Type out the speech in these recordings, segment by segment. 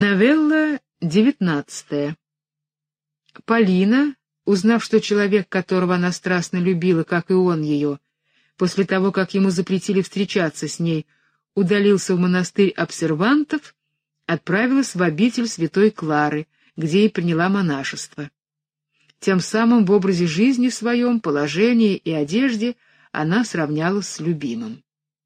Новелла 19. Полина, узнав, что человек, которого она страстно любила, как и он ее, после того, как ему запретили встречаться с ней, удалился в монастырь обсервантов, отправилась в обитель святой Клары, где и приняла монашество. Тем самым в образе жизни своем, положении и одежде она сравнялась с любимым.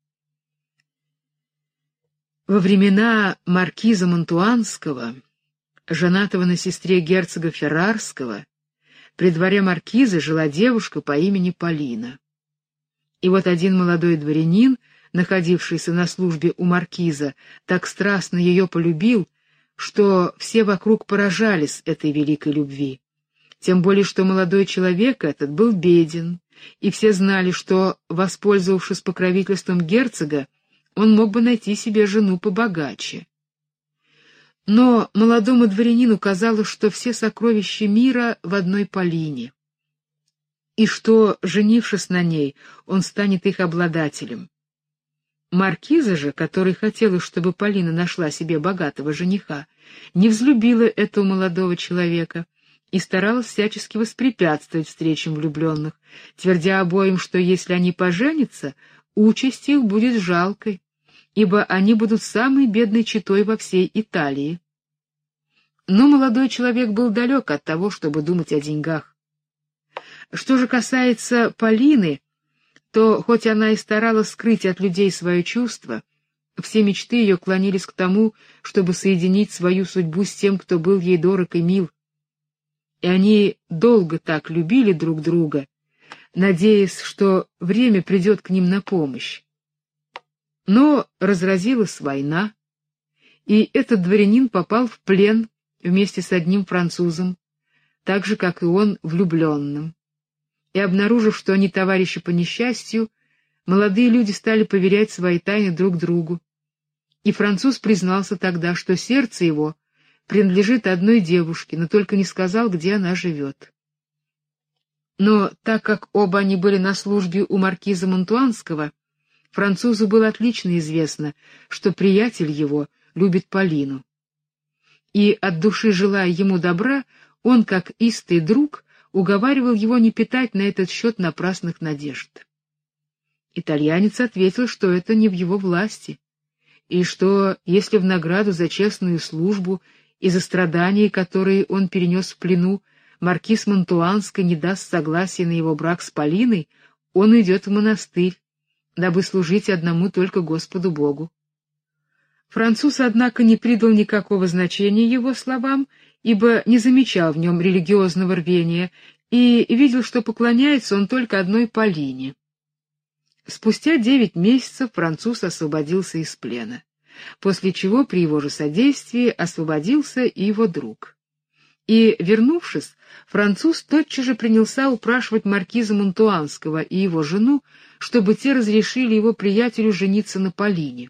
Во времена маркиза Монтуанского, женатого на сестре герцога Феррарского, при дворе маркиза жила девушка по имени Полина. И вот один молодой дворянин, находившийся на службе у маркиза, так страстно ее полюбил, что все вокруг поражались этой великой любви. Тем более, что молодой человек этот был беден, и все знали, что, воспользовавшись покровительством герцога, он мог бы найти себе жену побогаче. Но молодому дворянину казалось, что все сокровища мира в одной Полине, и что, женившись на ней, он станет их обладателем. Маркиза же, которой хотелось, чтобы Полина нашла себе богатого жениха, не взлюбила этого молодого человека и старалась всячески воспрепятствовать встречам влюбленных, твердя обоим, что если они поженятся, участь их будет жалкой, ибо они будут самой бедной четой во всей Италии. Но молодой человек был далек от того, чтобы думать о деньгах. Что же касается Полины, то, хоть она и старалась скрыть от людей свое чувство, все мечты ее клонились к тому, чтобы соединить свою судьбу с тем, кто был ей дорог и мил. И они долго так любили друг друга, надеясь, что время придет к ним на помощь. Но разразилась война, и этот дворянин попал в плен вместе с одним французом, так же, как и он, влюбленным. И, обнаружив, что они товарищи по несчастью, молодые люди стали поверять свои тайны друг другу. И француз признался тогда, что сердце его принадлежит одной девушке, но только не сказал, где она живет. Но так как оба они были на службе у маркиза Монтуанского, французу было отлично известно, что приятель его любит Полину. И от души желая ему добра, он, как истый друг, уговаривал его не питать на этот счет напрасных надежд. Итальянец ответил, что это не в его власти, и что, если в награду за честную службу и за страдания, которые он перенес в плену, маркиз Монтуанский не даст согласия на его брак с Полиной, он уйдет в монастырь, дабы служить одному только Господу Богу. Француз, однако, не придал никакого значения его словам, ибо не замечал в нем религиозного рвения и видел, что поклоняется он только одной Полине. Спустя 9 месяцев француз освободился из плена, после чего при его же содействии освободился и его друг. И, вернувшись, француз тотчас же принялся упрашивать маркиза Монтуанского и его жену, чтобы те разрешили его приятелю жениться на Полине.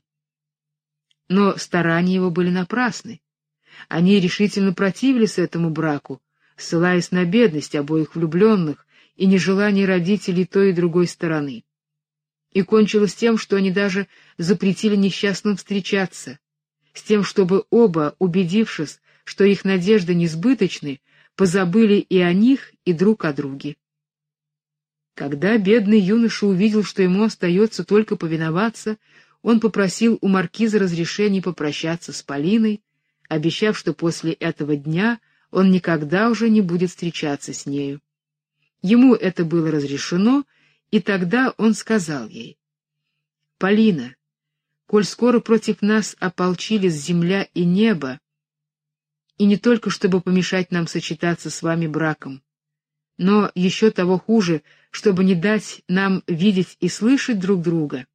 Но старания его были напрасны. Они решительно противились этому браку, ссылаясь на бедность обоих влюбленных и нежелание родителей той и другой стороны. И кончилось тем, что они даже запретили несчастным встречаться, с тем, чтобы оба, убедившись, что их надежды несбыточны, позабыли и о них, и друг о друге. Когда бедный юноша увидел, что ему остается только повиноваться, он попросил у маркиза разрешения попрощаться с Полиной, обещав, что после этого дня он никогда уже не будет встречаться с нею. Ему это было разрешено, и тогда он сказал ей: «Полина, коль скоро против нас ополчились земля и небо, и не только чтобы помешать нам сочетаться с вами браком, но еще того хуже, чтобы не дать нам видеть и слышать друг друга,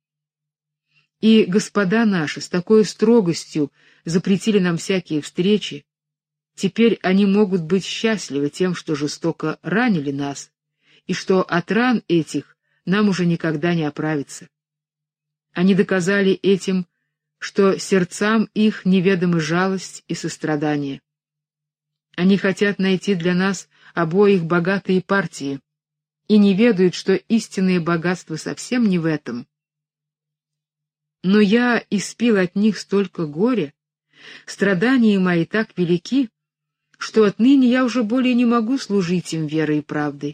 и господа наши с такой строгостью запретили нам всякие встречи, теперь они могут быть счастливы тем, что жестоко ранили нас, и что от ран этих нам уже никогда не оправиться. Они доказали этим, что сердцам их неведомы жалость и сострадание. Они хотят найти для нас обоих богатые партии и не ведают, что истинное богатство совсем не в этом. Но я испил от них столько горя, Страдания мои так велики, что отныне я уже более не могу служить им верой и правдой.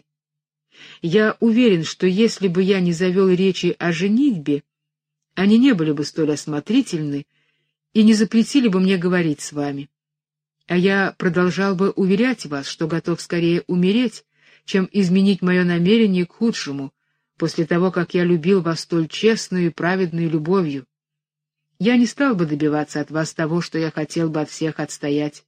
Я уверен, что если бы я не завел речи о женитьбе, они не были бы столь осмотрительны и не запретили бы мне говорить с вами. А я продолжал бы уверять вас, что готов скорее умереть, чем изменить мое намерение к худшему, после того, как я любил вас столь честную и праведную любовью. Я не стал бы добиваться от вас того, что я хотел бы от всех отстоять.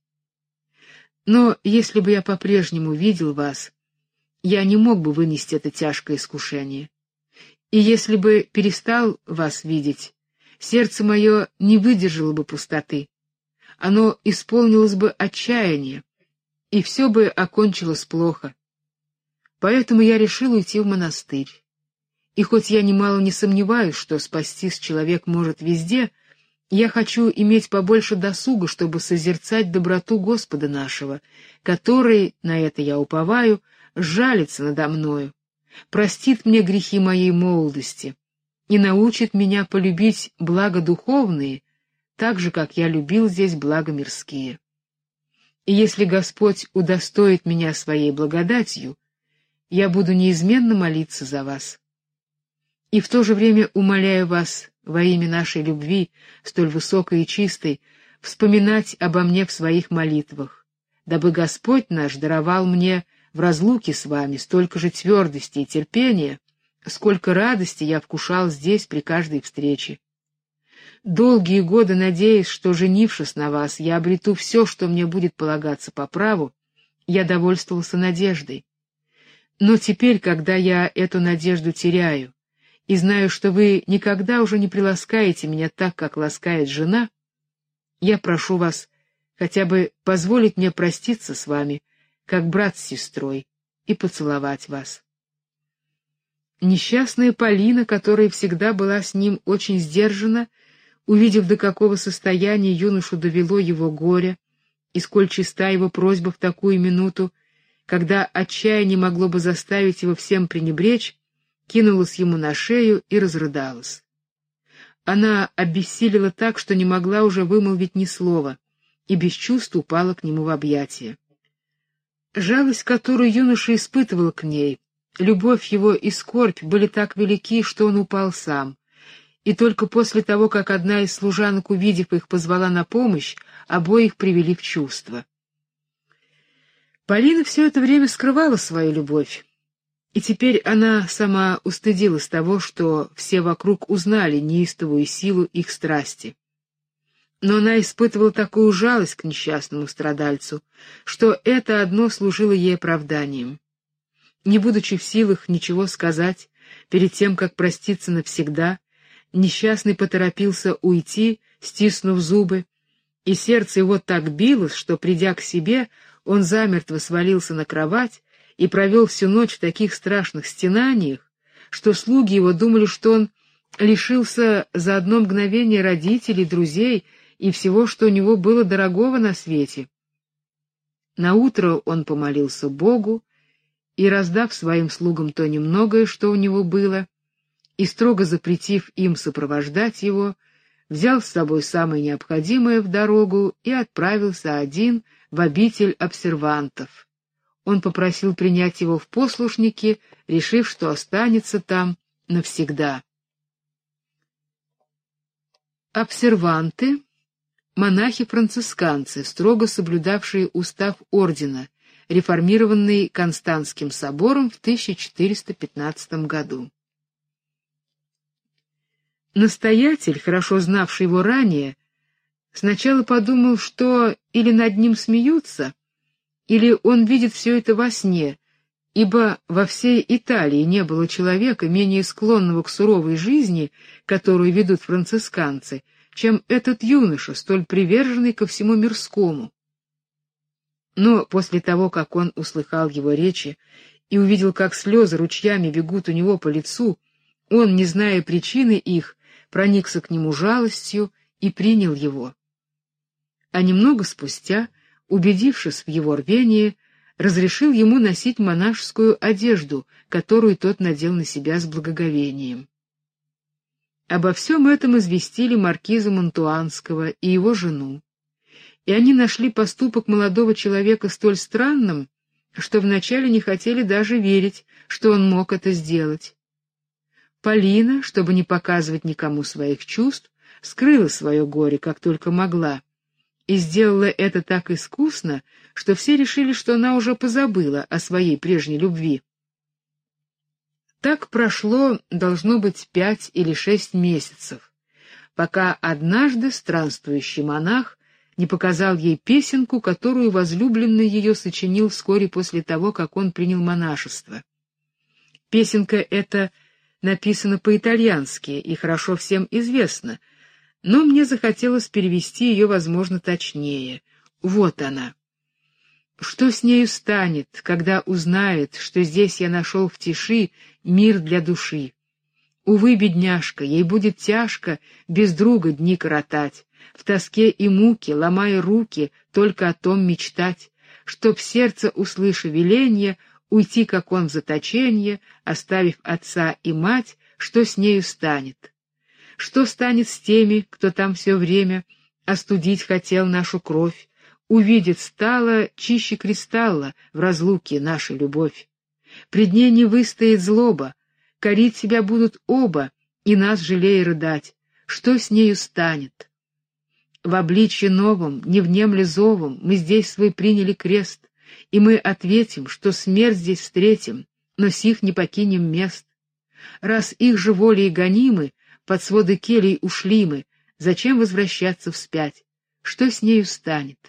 Но если бы я по-прежнему видел вас, я не мог бы вынести это тяжкое искушение. И если бы перестал вас видеть, сердце мое не выдержало бы пустоты. Оно исполнилось бы отчаяния, и все бы окончилось плохо. Поэтому я решил уйти в монастырь. И хоть я немало не сомневаюсь, что спастись человек может везде, я хочу иметь побольше досуга, чтобы созерцать доброту Господа нашего, который, на это я уповаю, сжалится надо мною, простит мне грехи моей молодости и научит меня полюбить блага духовные, так же, как я любил здесь блага мирские. И если Господь удостоит меня своей благодатью, я буду неизменно молиться за вас. И в то же время умоляю вас во имя нашей любви, столь высокой и чистой, вспоминать обо мне в своих молитвах, дабы Господь наш даровал мне в разлуке с вами столько же твердости и терпения, сколько радости я вкушал здесь при каждой встрече. Долгие годы надеясь, что, женившись на вас, я обрету все, что мне будет полагаться по праву, я довольствовался надеждой. Но теперь, когда я эту надежду теряю, и знаю, что вы никогда уже не приласкаете меня так, как ласкает жена, я прошу вас хотя бы позволить мне проститься с вами, как брат с сестрой, и поцеловать вас. Несчастная Полина, которая всегда была с ним очень сдержана, увидев, до какого состояния юношу довело его горе, и сколь чиста его просьба в такую минуту, когда отчаяние могло бы заставить его всем пренебречь, кинулась ему на шею и разрыдалась. Она обессилела так, что не могла уже вымолвить ни слова, и без чувств упала к нему в объятия. Жалость, которую юноша испытывал к ней, любовь его и скорбь были так велики, что он упал сам, и только после того, как одна из служанок, увидев их, позвала на помощь, обоих привели в чувство. Полина все это время скрывала свою любовь, и теперь она сама устыдилась того, что все вокруг узнали неистовую силу их страсти. Но она испытывала такую жалость к несчастному страдальцу, что это одно служило ей оправданием. Не будучи в силах ничего сказать, перед тем, как проститься навсегда, несчастный поторопился уйти, стиснув зубы, и сердце его так билось, что, придя к себе, он замертво свалился на кровать и провел всю ночь в таких страшных стенаниях, что слуги его думали, что он лишился за одно мгновение родителей, друзей и всего, что у него было дорогого на свете. Наутро он помолился Богу и, раздав своим слугам то немногое, что у него было, и строго запретив им сопровождать его, взял с собой самое необходимое в дорогу и отправился один в обитель обсервантов. Он попросил принять его в послушники, решив, что останется там навсегда. Обсерванты — монахи-францисканцы, строго соблюдавшие устав ордена, реформированный Константским собором в 1415 году. Настоятель, хорошо знавший его ранее, сначала подумал, что или над ним смеются, или он видит все это во сне, ибо во всей Италии не было человека, менее склонного к суровой жизни, которую ведут францисканцы, чем этот юноша, столь приверженный ко всему мирскому. Но после того, как он услыхал его речи и увидел, как слезы ручьями бегут у него по лицу, он, не зная причины их, проникся к нему жалостью и принял его. А немного спустя, убедившись в его рвении, разрешил ему носить монашескую одежду, которую тот надел на себя с благоговением. Обо всем этом известили маркиза Монтуанского и его жену, и они нашли поступок молодого человека столь странным, что вначале не хотели даже верить, что он мог это сделать. Полина, чтобы не показывать никому своих чувств, скрыла свое горе, как только могла, и сделала это так искусно, что все решили, что она уже позабыла о своей прежней любви. Так прошло, должно быть, 5 или 6 месяцев, пока однажды странствующий монах не показал ей песенку, которую возлюбленный ее сочинил вскоре после того, как он принял монашество. Песенка эта написана по-итальянски и хорошо всем известна, но мне захотелось перевести ее, возможно, точнее. Вот она. Что с нею станет, когда узнает, что здесь я нашел в тиши мир для души? Увы, бедняжка, ей будет тяжко без друга дни коротать, в тоске и муке, ломая руки, только о том мечтать, чтоб сердце, услыша веленье, уйти, как он в заточенье, оставив отца и мать, что с нею станет? Что станет с теми, кто там все время остудить хотел нашу кровь, увидит стало чище кристалла в разлуке наша любовь? Пред ней не выстоит злоба, корить себя будут оба, и нас жалея рыдать. Что с нею станет? В обличье новом, не внемля зовом, мы здесь свой приняли крест, и мы ответим, что смерть здесь встретим, но сих не покинем мест. Раз их же волей гонимы, под своды келий ушли мы, зачем возвращаться вспять? Что с нею станет?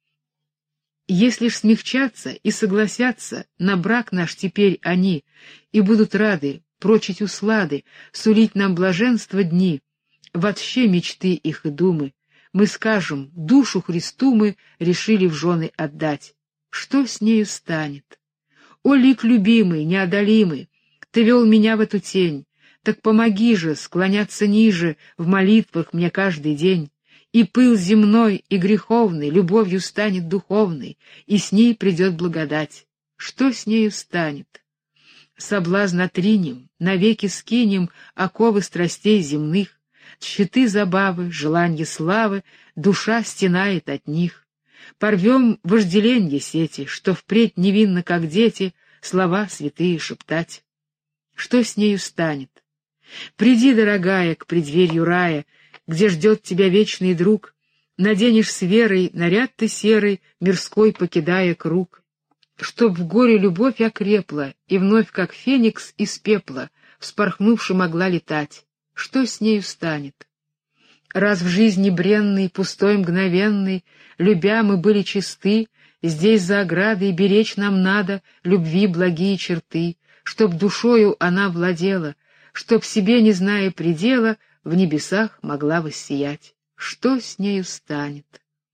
Если ж смягчаться и согласятся на брак наш теперь они, и будут рады прочить услады, сулить нам блаженство дни, вообще мечты их и думы, мы скажем, душу Христу мы решили в жены отдать. Что с нею станет? О, лик любимый, неодолимый, ты вел меня в эту тень, так помоги же склоняться ниже в молитвах мне каждый день, и пыл земной и греховный любовью станет духовной, и с ней придет благодать. Что с нею станет? Соблазн отринем, навеки скинем оковы страстей земных, щиты забавы, желанье славы, душа стенает от них. Порвем вожделенье сети, что впредь невинно, как дети, слова святые шептать. Что с нею станет? Приди, дорогая, к преддверью рая, где ждет тебя вечный друг, наденешь с верой наряд ты серый, мирской покидая круг, чтоб в горе любовь окрепла и вновь, как феникс из пепла, вспорхнувши могла летать. Что с нею станет? Раз в жизни бренной, пустой, мгновенной, любя мы были чисты, здесь за оградой беречь нам надо любви благие черты, чтоб душою она владела, чтоб себе, не зная предела, в небесах могла воссиять. Что с нею станет?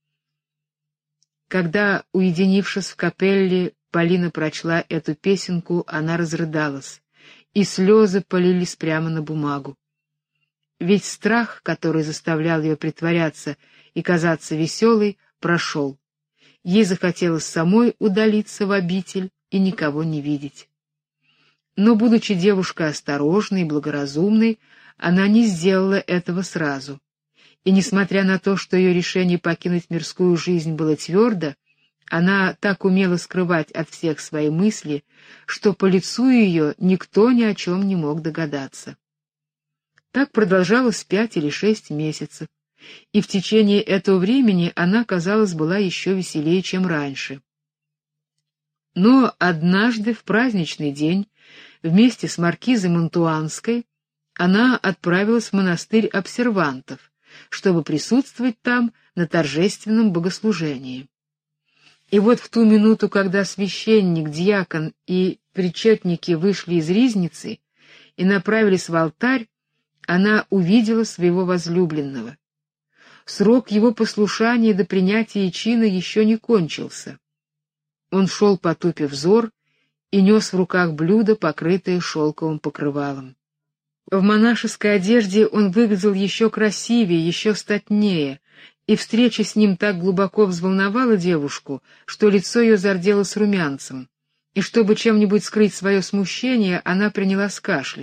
Когда, уединившись в капелле, Полина прочла эту песенку, она разрыдалась, и слезы полились прямо на бумагу. Ведь страх, который заставлял ее притворяться и казаться веселой, прошел. Ей захотелось самой удалиться в обитель и никого не видеть. Но, будучи девушкой осторожной и благоразумной, она не сделала этого сразу. И, несмотря на то, что ее решение покинуть мирскую жизнь было твердо, она так умела скрывать от всех свои мысли, что по лицу ее никто ни о чем не мог догадаться. Так продолжалось 5 или 6 месяцев, и в течение этого времени она, казалось, была еще веселее, чем раньше. Но однажды в праздничный день вместе с маркизой Монтуанской она отправилась в монастырь обсервантов, чтобы присутствовать там на торжественном богослужении. И вот в ту минуту, когда священник, диакон и причетники вышли из ризницы и направились в алтарь, она увидела своего возлюбленного. Срок его послушания до принятия чина еще не кончился. Он шел, потупив взор, и нес в руках блюдо, покрытое шелковым покрывалом. В монашеской одежде он выглядел еще красивее, еще статнее, и встреча с ним так глубоко взволновала девушку, что лицо ее зарделось румянцем, и чтобы чем-нибудь скрыть свое смущение, она принялась кашлять.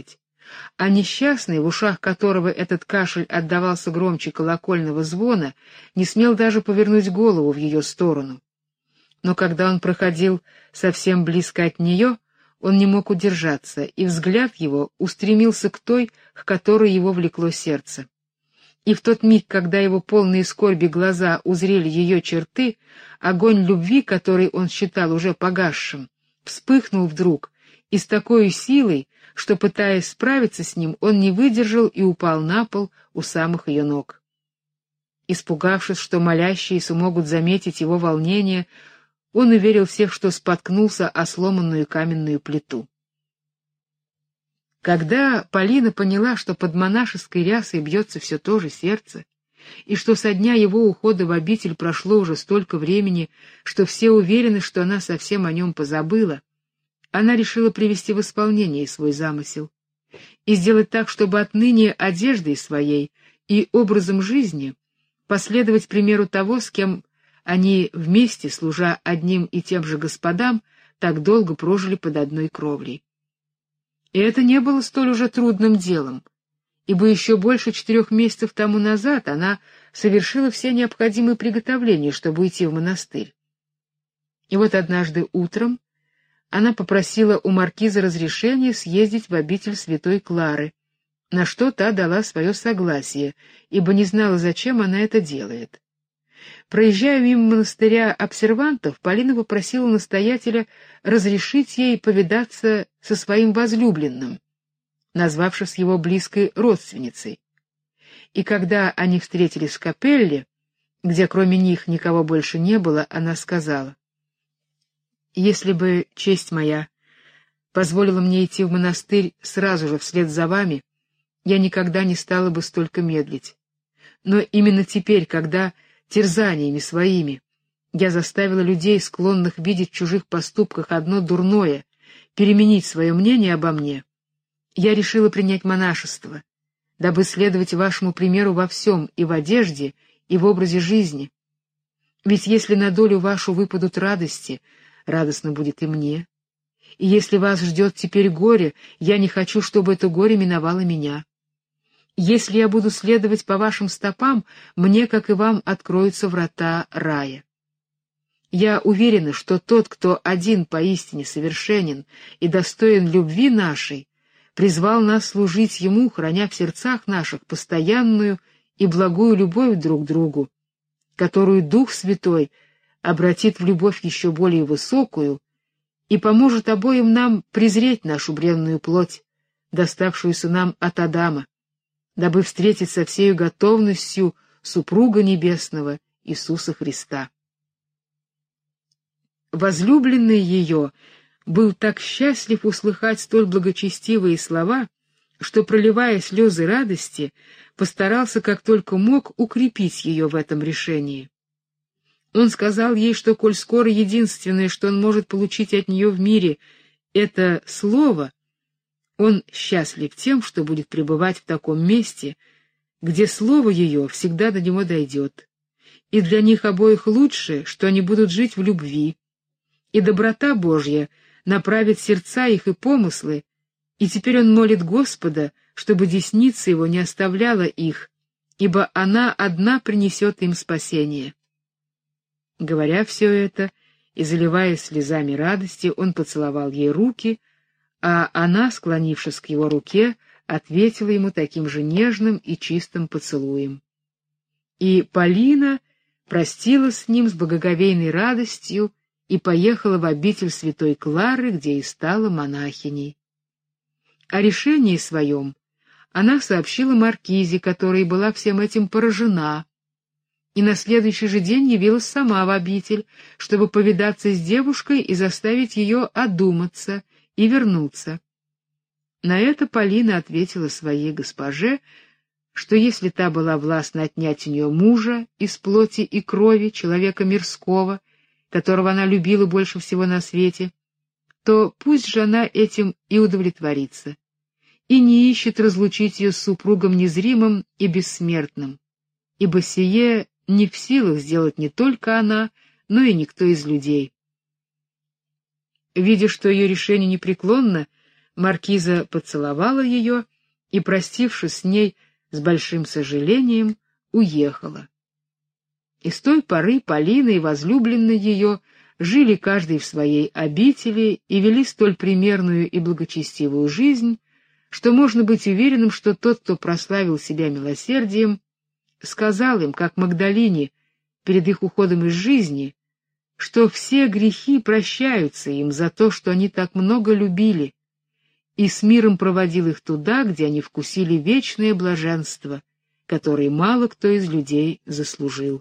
а несчастный, в ушах которого этот кашель отдавался громче колокольного звона, не смел даже повернуть голову в ее сторону. Но когда он проходил совсем близко от нее, он не мог удержаться, и взгляд его устремился к той, к которой его влекло сердце. И в тот миг, когда его полные скорби глаза узрели ее черты, огонь любви, который он считал уже погасшим, вспыхнул вдруг, и с такой силой, что, пытаясь справиться с ним, он не выдержал и упал на пол у самых ее ног. Испугавшись, что молящиеся могут заметить его волнение, он уверил всех, что споткнулся о сломанную каменную плиту. Когда Полина поняла, что под монашеской рясой бьется все то же сердце, и что со дня его ухода в обитель прошло уже столько времени, что все уверены, что она совсем о нем позабыла, она решила привести в исполнение свой замысел и сделать так, чтобы отныне одеждой своей и образом жизни последовать примеру того, с кем они вместе, служа одним и тем же господам, так долго прожили под одной кровлей. И это не было столь уже трудным делом, ибо еще больше 4 месяцев тому назад она совершила все необходимые приготовления, чтобы уйти в монастырь. И вот однажды утром она попросила у маркиза разрешения съездить в обитель святой Клары, на что та дала свое согласие, ибо не знала, зачем она это делает. Проезжая мимо монастыря обсервантов, Полина попросила настоятеля разрешить ей повидаться со своим возлюбленным, назвавшись его близкой родственницей. И когда они встретились в капелле, где кроме них никого больше не было, она сказала: «Если бы честь моя позволила мне идти в монастырь сразу же вслед за вами, я никогда не стала бы столько медлить. Но именно теперь, когда терзаниями своими я заставила людей, склонных видеть в чужих поступках одно дурное, переменить свое мнение обо мне, я решила принять монашество, дабы следовать вашему примеру во всем, и в одежде, и в образе жизни. Ведь если на долю вашу выпадут радости, радостно будет и мне. И если вас ждет теперь горе, я не хочу, чтобы это горе миновало меня. Если я буду следовать по вашим стопам, мне, как и вам, откроются врата рая. Я уверена, что тот, кто один поистине совершенен и достоин любви нашей, призвал нас служить ему, храня в сердцах наших постоянную и благую любовь друг к другу, которую Дух Святой обратит в любовь еще более высокую и поможет обоим нам презреть нашу бренную плоть, доставшуюся нам от Адама, дабы встретить со всею готовностью супруга небесного Иисуса Христа. Возлюбленный ее был так счастлив услыхать столь благочестивые слова, что, проливая слезы радости, постарался как только мог укрепить ее в этом решении. Он сказал ей, что коль скоро единственное, что он может получить от нее в мире, это слово, он счастлив тем, что будет пребывать в таком месте, где слово ее всегда до него дойдет, и для них обоих лучше, что они будут жить в любви, и доброта Божья направит сердца их и помыслы, и теперь он молит Господа, чтобы десница его не оставляла их, ибо она одна принесет им спасение. Говоря все это и заливаясь слезами радости, он поцеловал ей руки, а она, склонившись к его руке, ответила ему таким же нежным и чистым поцелуем. И Полина простилась с ним с благоговейной радостью и поехала в обитель святой Клары, где и стала монахиней. О решении своем она сообщила маркизе, которая была всем этим поражена, и на следующий же день явилась сама в обитель, чтобы повидаться с девушкой и заставить ее одуматься и вернуться. На это Полина ответила своей госпоже, что если та была властна отнять у нее мужа из плоти и крови, человека мирского, которого она любила больше всего на свете, то пусть же она этим и удовлетворится, и не ищет разлучить ее с супругом незримым и бессмертным, ибо сие не в силах сделать не только она, но и никто из людей. Видя, что ее решение непреклонно, маркиза поцеловала ее и, простившись с ней с большим сожалением, уехала. И с той поры Полина и возлюбленный ее жили каждый в своей обители и вели столь примерную и благочестивую жизнь, что можно быть уверенным, что тот, кто прославил себя милосердием, сказал им, как Магдалине перед их уходом из жизни, что все грехи прощаются им за то, что они так много любили, и с миром проводил их туда, где они вкусили вечное блаженство, которое мало кто из людей заслужил.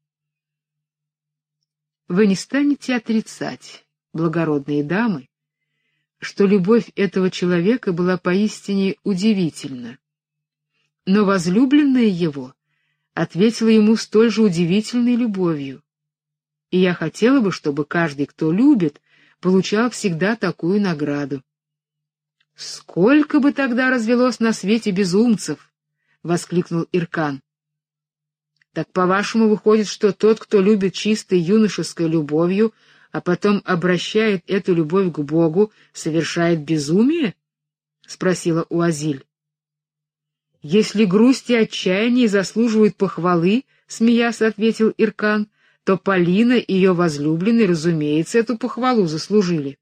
Вы не станете отрицать, благородные дамы, что любовь этого человека была поистине удивительна. Но возлюбленная его ответила ему столь же удивительной любовью. И я хотела бы, чтобы каждый, кто любит, получал всегда такую награду. «Сколько бы тогда развелось на свете безумцев!» — воскликнул Иркан. «Так, по-вашему, выходит, что тот, кто любит чистой юношеской любовью, а потом обращает эту любовь к Богу, совершает безумие?» — спросила Уазиль. «Если грусть и отчаяние заслуживают похвалы, — смеясь ответил Иркан, — то Полина и ее возлюбленный, разумеется, эту похвалу заслужили».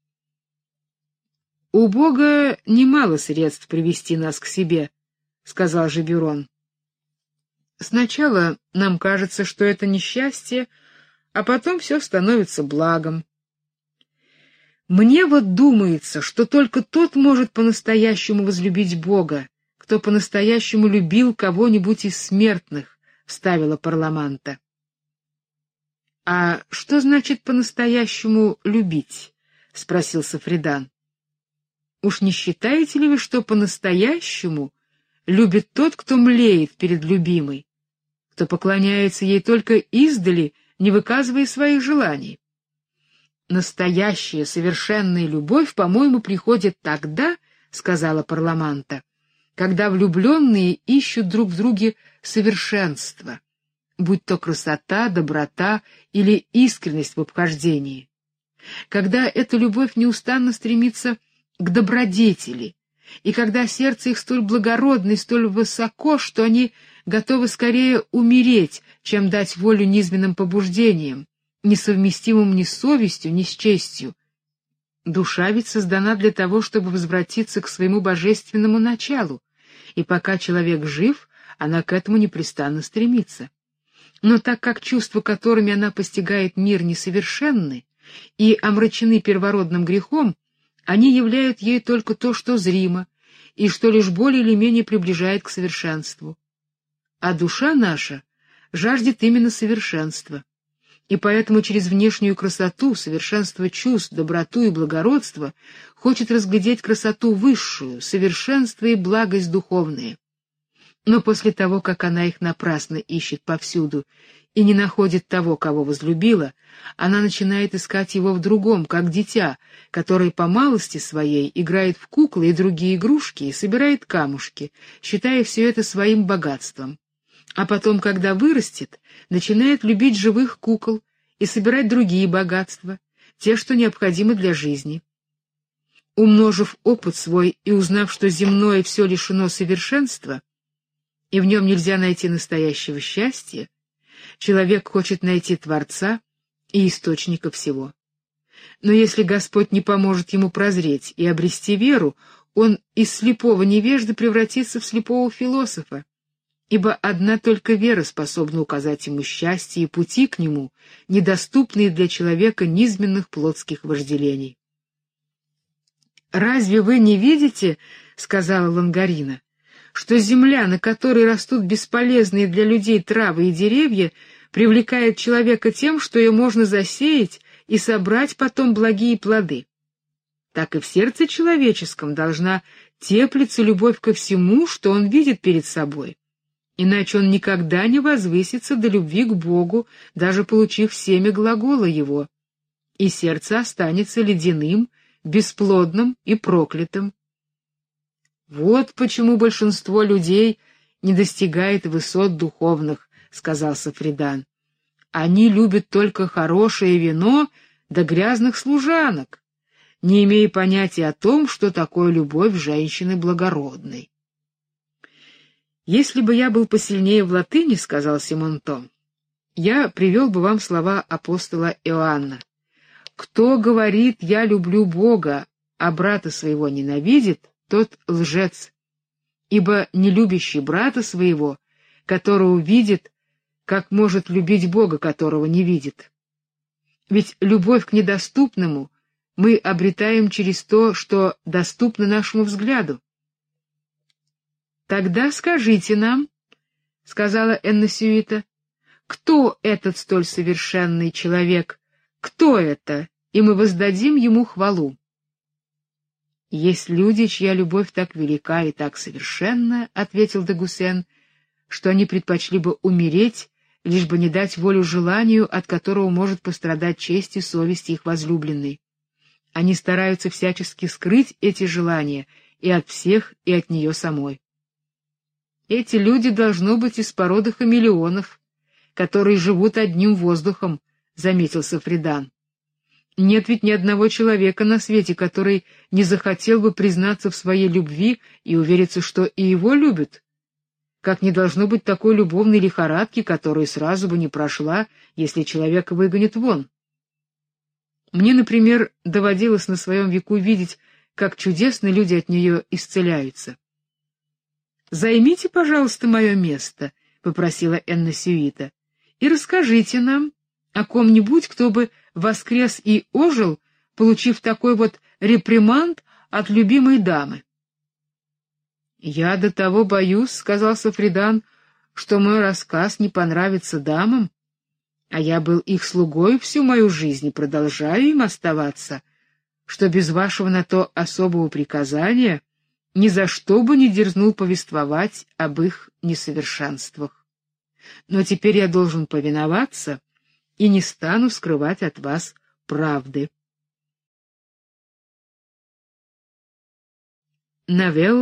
«У Бога немало средств привести нас к себе», — сказал Жебюрон. «Сначала нам кажется, что это несчастье, а потом все становится благом. Мне вот думается, что только тот может по-настоящему возлюбить Бога, кто по-настоящему любил кого-нибудь из смертных», — вставила Парламанта. «А что значит по-настоящему любить?» — спросил Сафридан. «Уж не считаете ли вы, что по-настоящему любит тот, кто млеет перед любимой, кто поклоняется ей только издали, не выказывая своих желаний? Настоящая совершенная любовь, по-моему, приходит тогда, — сказала Парламанта, — когда влюбленные ищут друг в друге совершенство, будь то красота, доброта или искренность в обхождении, когда эта любовь неустанно стремится к добродетели, и когда сердце их столь благородно и столь высоко, что они готовы скорее умереть, чем дать волю низменным побуждениям, несовместимым ни с совестью, ни с честью. Душа ведь создана для того, чтобы возвратиться к своему божественному началу, и пока человек жив, она к этому непрестанно стремится. Но так как чувства, которыми она постигает мир, несовершенны и омрачены первородным грехом, они являют ей только то, что зримо, и что лишь более или менее приближает к совершенству. А душа наша жаждет именно совершенства, и поэтому через внешнюю красоту, совершенство чувств, доброту и благородство хочет разглядеть красоту высшую, совершенство и благость духовные. Но после того, как она их напрасно ищет повсюду и не находит того, кого возлюбила, она начинает искать его в другом, как дитя, которое по малости своей играет в куклы и другие игрушки и собирает камушки, считая все это своим богатством. А потом, когда вырастет, начинает любить живых кукол и собирать другие богатства, те, что необходимы для жизни. Умножив опыт свой и узнав, что земное все лишено совершенства, и в нем нельзя найти настоящего счастья, человек хочет найти Творца и Источника всего. Но если Господь не поможет ему прозреть и обрести веру, он из слепого невежды превратится в слепого философа, ибо одна только вера способна указать ему счастье и пути к нему, недоступные для человека низменных плотских вожделений. «Разве вы не видите, — сказала Лангарина, — что земля, на которой растут бесполезные для людей травы и деревья, привлекает человека тем, что ее можно засеять и собрать потом благие плоды? Так и в сердце человеческом должна теплиться любовь ко всему, что он видит перед собой, иначе он никогда не возвысится до любви к Богу, даже получив семя глагола его, и сердце останется ледяным, бесплодным и проклятым. «Вот почему большинство людей не достигает высот духовных», — сказал Сафридан. «Они любят только хорошее вино да грязных служанок, не имея понятия о том, что такое любовь женщины благородной». Если бы я был посильнее в латыни, — сказал Симонтон, — я привел бы вам слова апостола Иоанна. Кто говорит «я люблю Бога», а брата своего ненавидит, тот лжец, ибо не любящий брата своего, которого видит, как может любить Бога, которого не видит. Ведь любовь к недоступному мы обретаем через то, что доступно нашему взгляду. «Тогда скажите нам, — сказала Энносюита, — кто этот столь совершенный человек, кто это, и мы воздадим ему хвалу». «Есть люди, чья любовь так велика и так совершенна, — ответил Дегусен, — что они предпочли бы умереть, лишь бы не дать волю желанию, от которого может пострадать честь и совесть их возлюбленной. Они стараются всячески скрыть эти желания и от всех, и от нее самой. Эти люди должно быть из породы хамелеонов, которые живут одним воздухом, — заметил Сафридан. Нет ведь ни одного человека на свете, который не захотел бы признаться в своей любви и увериться, что и его любят. Как не должно быть такой любовной лихорадки, которая сразу бы не прошла, если человека выгонят вон. Мне, например, доводилось на своем веку видеть, как чудесно люди от нее исцеляются. «Займите, пожалуйста, мое место», — попросила Энносюита, — «и расскажите нам о ком-нибудь, кто бы воскрес и ожил, получив такой вот реприманд от любимой дамы». «Я до того боюсь, — сказал Сафридан, — что мой рассказ не понравится дамам, а я был их слугой всю мою жизнь и продолжаю им оставаться, что без вашего на то особого приказания ни за что бы не дерзнул повествовать об их несовершенствах. Но теперь я должен повиноваться и не стану скрывать от вас правды». Новелла